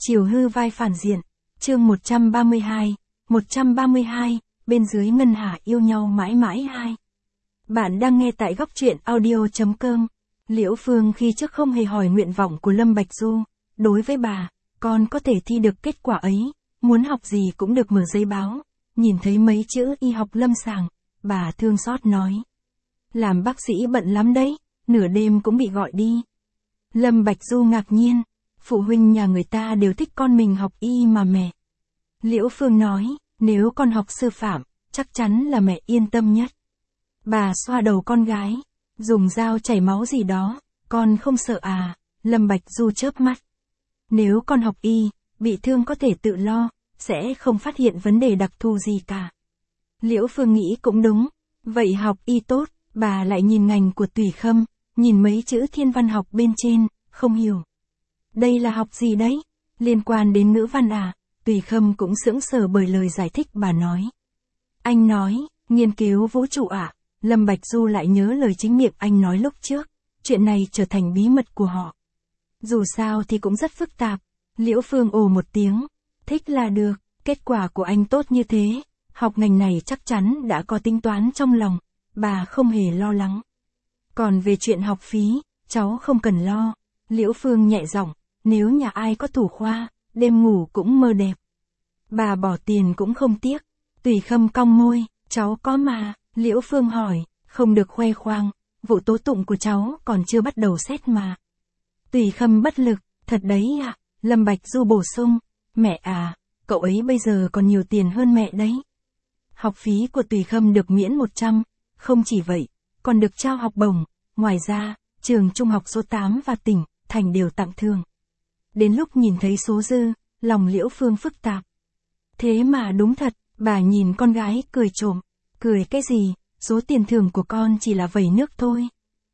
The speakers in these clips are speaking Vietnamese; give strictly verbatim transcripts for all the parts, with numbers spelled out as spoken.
Chiều hư vai phản diện. Chương một trăm ba mươi hai. một trăm ba mươi hai, bên dưới ngân hà yêu nhau mãi mãi hai. Bạn đang nghe tại góc truyện audio chấm com. Liễu Phương khi trước không hề hỏi nguyện vọng của Lâm Bạch Du. Đối với bà, con có thể thi được kết quả ấy, muốn học gì cũng được mở giấy báo. Nhìn thấy mấy chữ y học lâm sàng, bà thương xót nói. Làm bác sĩ bận lắm đấy, nửa đêm cũng bị gọi đi. Lâm Bạch Du ngạc nhiên, phụ huynh nhà người ta đều thích con mình học y mà mẹ. Liễu Phương nói, nếu con học sư phạm, chắc chắn là mẹ yên tâm nhất. Bà xoa đầu con gái, dùng dao chảy máu gì đó, con không sợ à? Lâm Bạch Du chớp mắt. Nếu con học y, bị thương có thể tự lo, sẽ không phát hiện vấn đề đặc thù gì cả. Liễu Phương nghĩ cũng đúng, vậy học y tốt, bà lại nhìn ngành của Tùy Khâm, nhìn mấy chữ thiên văn học bên trên, không hiểu. Đây là học gì đấy? Liên quan đến ngữ văn à? Tùy Khâm cũng sững sờ bởi lời giải thích bà nói. Anh nói, nghiên cứu vũ trụ ạ. À? Lâm Bạch Du lại nhớ lời chính miệng anh nói lúc trước, chuyện này trở thành bí mật của họ. Dù sao thì cũng rất phức tạp. Liễu Phương ồ một tiếng, thích là được, kết quả của anh tốt như thế, học ngành này chắc chắn đã có tính toán trong lòng, bà không hề lo lắng. Còn về chuyện học phí, cháu không cần lo. Liễu Phương nhẹ giọng, nếu nhà ai có thủ khoa, đêm ngủ cũng mơ đẹp. Bà bỏ tiền cũng không tiếc. Tùy Khâm cong môi, cháu có mà. Liễu Phương hỏi, không được khoe khoang, vụ tố tụng của cháu còn chưa bắt đầu xét mà. Tùy Khâm bất lực, thật đấy ạ. À? Lâm Bạch Du bổ sung, mẹ à, cậu ấy bây giờ còn nhiều tiền hơn mẹ đấy. Học phí của Tùy Khâm được miễn một trăm, không chỉ vậy, còn được trao học bổng, ngoài ra, trường trung học số tám và tỉnh, thành đều tặng thưởng. Đến lúc nhìn thấy số dư, lòng Liễu Phương phức tạp. Thế mà đúng thật, bà nhìn con gái cười trộm, cười cái gì, số tiền thưởng của con chỉ là vẩy nước thôi.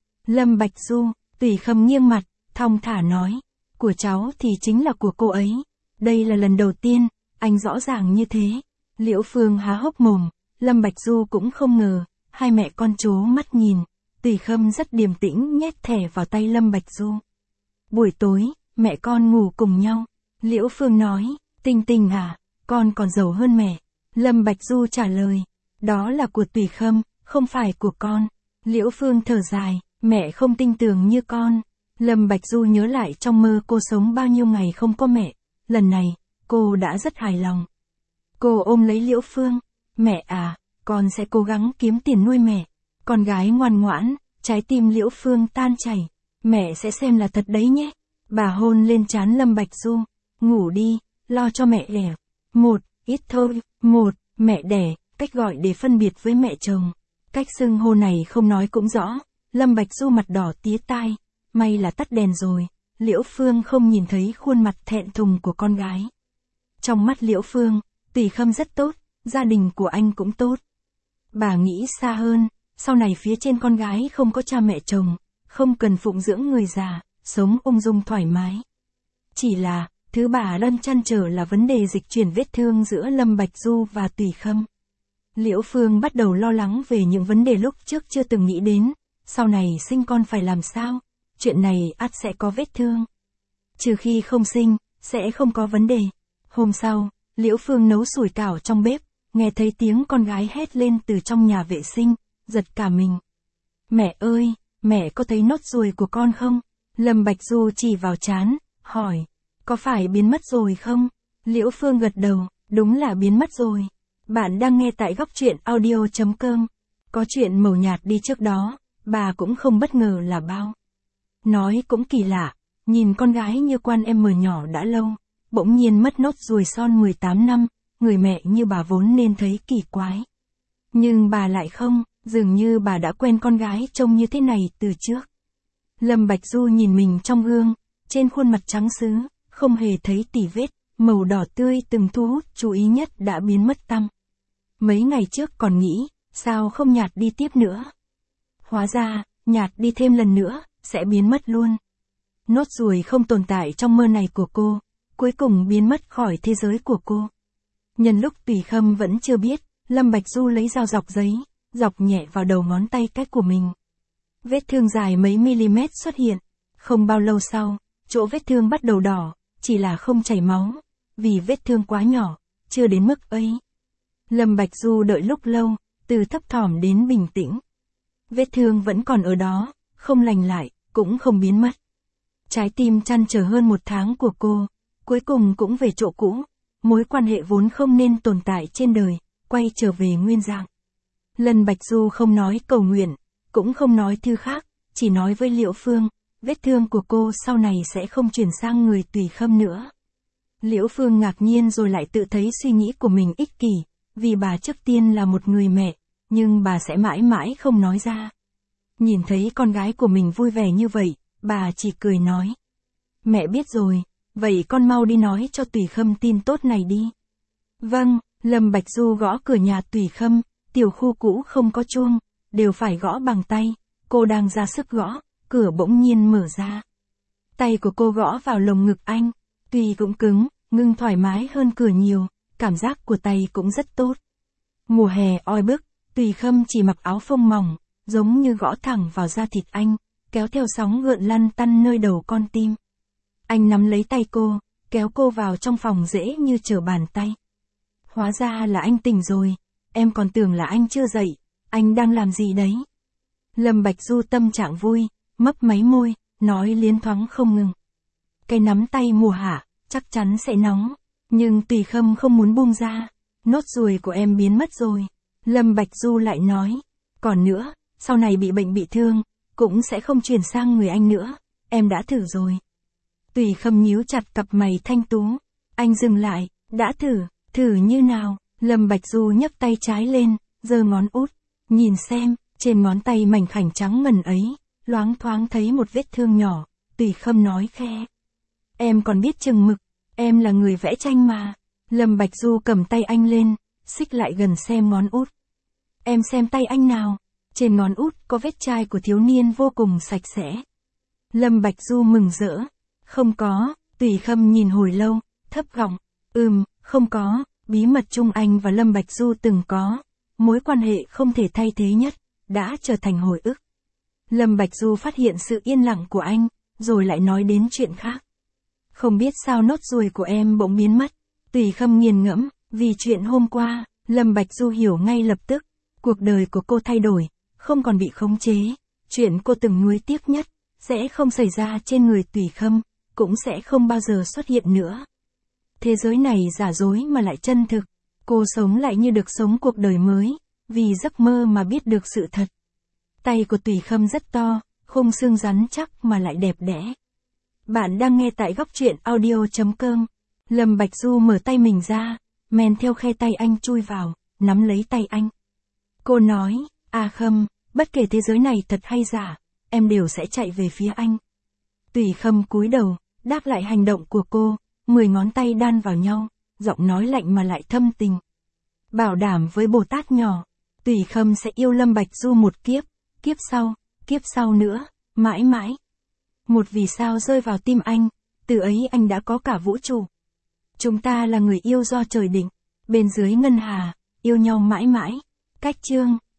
Lâm Bạch Du, Tùy Khâm nghiêng mặt, thong thả nói, của cháu thì chính là của cô ấy. Đây là lần đầu tiên, anh rõ ràng như thế. Liễu Phương há hốc mồm, Lâm Bạch Du cũng không ngờ, hai mẹ con trố mắt nhìn. Tùy Khâm rất điềm tĩnh nhét thẻ vào tay Lâm Bạch Du. Buổi tối, mẹ con ngủ cùng nhau. Liễu Phương nói, Tinh Tinh à, con còn giàu hơn mẹ. Lâm Bạch Du trả lời, đó là của Tùy Khâm, không phải của con. Liễu Phương thở dài, mẹ không tinh tường như con. Lâm Bạch Du nhớ lại trong mơ cô sống bao nhiêu ngày không có mẹ. Lần này, cô đã rất hài lòng. Cô ôm lấy Liễu Phương, mẹ à, con sẽ cố gắng kiếm tiền nuôi mẹ. Con gái ngoan ngoãn, trái tim Liễu Phương tan chảy. Mẹ sẽ xem là thật đấy nhé. Bà hôn lên trán Lâm Bạch Du. Ngủ đi, lo cho mẹ đẻ. Một, ít thôi. Một, mẹ đẻ, cách gọi để phân biệt với mẹ chồng. Cách xưng hô này không nói cũng rõ. Lâm Bạch Du mặt đỏ tía tai. May là tắt đèn rồi. Liễu Phương không nhìn thấy khuôn mặt thẹn thùng của con gái. Trong mắt Liễu Phương, Tùy Khâm rất tốt, gia đình của anh cũng tốt. Bà nghĩ xa hơn, sau này phía trên con gái không có cha mẹ chồng, không cần phụng dưỡng người già, sống ung dung thoải mái. Chỉ là, thứ bà đang trăn trở là vấn đề dịch chuyển vết thương giữa Lâm Bạch Du và Tùy Khâm. Liễu Phương bắt đầu lo lắng về những vấn đề lúc trước chưa từng nghĩ đến, sau này sinh con phải làm sao, chuyện này ắt sẽ có vết thương. Trừ khi không sinh, sẽ không có vấn đề. Hôm sau, Liễu Phương nấu sủi cảo trong bếp, nghe thấy tiếng con gái hét lên từ trong nhà vệ sinh, giật cả mình. Mẹ ơi, mẹ có thấy nốt ruồi của con không? Lâm Bạch Du chỉ vào trán, hỏi, có phải biến mất rồi không? Liễu Phương gật đầu, đúng là biến mất rồi. Bạn đang nghe tại góc truyện audio chấm com. Có chuyện màu nhạt đi trước đó, bà cũng không bất ngờ là bao. Nói cũng kỳ lạ, nhìn con gái như quan em mờ nhỏ đã lâu, bỗng nhiên mất nốt ruồi son mười tám năm, người mẹ như bà vốn nên thấy kỳ quái. Nhưng bà lại không, dường như bà đã quen con gái trông như thế này từ trước. Lâm Bạch Du nhìn mình trong gương, trên khuôn mặt trắng sứ, không hề thấy tỉ vết, màu đỏ tươi từng thu hút chú ý nhất đã biến mất tăm. Mấy ngày trước còn nghĩ, sao không nhạt đi tiếp nữa. Hóa ra, nhạt đi thêm lần nữa, sẽ biến mất luôn. Nốt ruồi không tồn tại trong mơ này của cô, cuối cùng biến mất khỏi thế giới của cô. Nhân lúc Tùy Khâm vẫn chưa biết, Lâm Bạch Du lấy dao dọc giấy, dọc nhẹ vào đầu ngón tay cái của mình. Vết thương dài mấy mm xuất hiện. Không bao lâu sau, chỗ vết thương bắt đầu đỏ, chỉ là không chảy máu, vì vết thương quá nhỏ, chưa đến mức ấy. Lâm Bạch Du đợi lúc lâu, từ thấp thỏm đến bình tĩnh. Vết thương vẫn còn ở đó, không lành lại, cũng không biến mất. Trái tim trăn trở hơn một tháng của cô, cuối cùng cũng về chỗ cũ, mối quan hệ vốn không nên tồn tại trên đời, quay trở về nguyên dạng. Lâm Bạch Du không nói cầu nguyện, cũng không nói thư khác, chỉ nói với Liễu Phương, vết thương của cô sau này sẽ không chuyển sang người Tùy Khâm nữa. Liễu Phương ngạc nhiên rồi lại tự thấy suy nghĩ của mình ích kỷ, vì bà trước tiên là một người mẹ, nhưng bà sẽ mãi mãi không nói ra. Nhìn thấy con gái của mình vui vẻ như vậy, bà chỉ cười nói. Mẹ biết rồi, vậy con mau đi nói cho Tùy Khâm tin tốt này đi. Vâng, Lâm Bạch Du gõ cửa nhà Tùy Khâm, tiểu khu cũ không có chuông, đều phải gõ bằng tay, cô đang ra sức gõ, cửa bỗng nhiên mở ra. Tay của cô gõ vào lồng ngực anh, tuy cũng cứng, nhưng thoải mái hơn cửa nhiều, cảm giác của tay cũng rất tốt. Mùa hè oi bức, Tùy Khâm chỉ mặc áo phông mỏng, giống như gõ thẳng vào da thịt anh, kéo theo sóng gợn lăn tăn nơi đầu con tim. Anh nắm lấy tay cô, kéo cô vào trong phòng dễ như trở bàn tay. Hóa ra là anh tỉnh rồi, em còn tưởng là anh chưa dậy, anh đang làm gì đấy? Lâm Bạch Du tâm trạng vui, mấp máy môi, nói liến thoáng không ngừng. Cái nắm tay mùa hạ, chắc chắn sẽ nóng, nhưng Tùy Khâm không muốn buông ra, nốt ruồi của em biến mất rồi. Lâm Bạch Du lại nói, còn nữa, sau này bị bệnh bị thương, cũng sẽ không chuyển sang người anh nữa, em đã thử rồi. Tùy Khâm nhíu chặt cặp mày thanh tú, anh dừng lại, đã thử, thử như nào? Lâm Bạch Du nhấc tay trái lên, giơ ngón út, nhìn xem, trên ngón tay mảnh khảnh trắng ngần ấy, loáng thoáng thấy một vết thương nhỏ, Tùy Khâm nói khe. Em còn biết chừng mực, em là người vẽ tranh mà. Lâm Bạch Du cầm tay anh lên, xích lại gần xem ngón út. Em xem tay anh nào, trên ngón út có vết chai của thiếu niên vô cùng sạch sẽ. Lâm Bạch Du mừng rỡ, không có, Tùy Khâm nhìn hồi lâu, thấp giọng, ừm, không có, bí mật chung anh và Lâm Bạch Du từng có, mối quan hệ không thể thay thế nhất, đã trở thành hồi ức. Lâm Bạch Du phát hiện sự yên lặng của anh, rồi lại nói đến chuyện khác. Không biết sao nốt ruồi của em bỗng biến mất. Tùy Khâm nghiền ngẫm, vì chuyện hôm qua, Lâm Bạch Du hiểu ngay lập tức, cuộc đời của cô thay đổi, không còn bị khống chế, chuyện cô từng nuối tiếc nhất, sẽ không xảy ra trên người Tùy Khâm, cũng sẽ không bao giờ xuất hiện nữa. Thế giới này giả dối mà lại chân thực, cô sống lại như được sống cuộc đời mới, vì giấc mơ mà biết được sự thật. Tay của Tùy Khâm rất to, khung xương rắn chắc mà lại đẹp đẽ. Bạn đang nghe tại góc truyện audio chấm com. Lâm Bạch Du mở tay mình ra, men theo khe tay anh chui vào, nắm lấy tay anh. Cô nói, à Khâm, bất kể thế giới này thật hay giả, em đều sẽ chạy về phía anh. Tùy Khâm cúi đầu, đáp lại hành động của cô, mười ngón tay đan vào nhau, giọng nói lạnh mà lại thâm tình. Bảo đảm với Bồ Tát nhỏ, Tùy Khâm sẽ yêu Lâm Bạch Du một kiếp, kiếp sau, kiếp sau nữa, mãi mãi. Một vì sao rơi vào tim anh, từ ấy anh đã có cả vũ trụ. Chúng ta là người yêu do trời định, bên dưới ngân hà, yêu nhau mãi mãi. Cách chương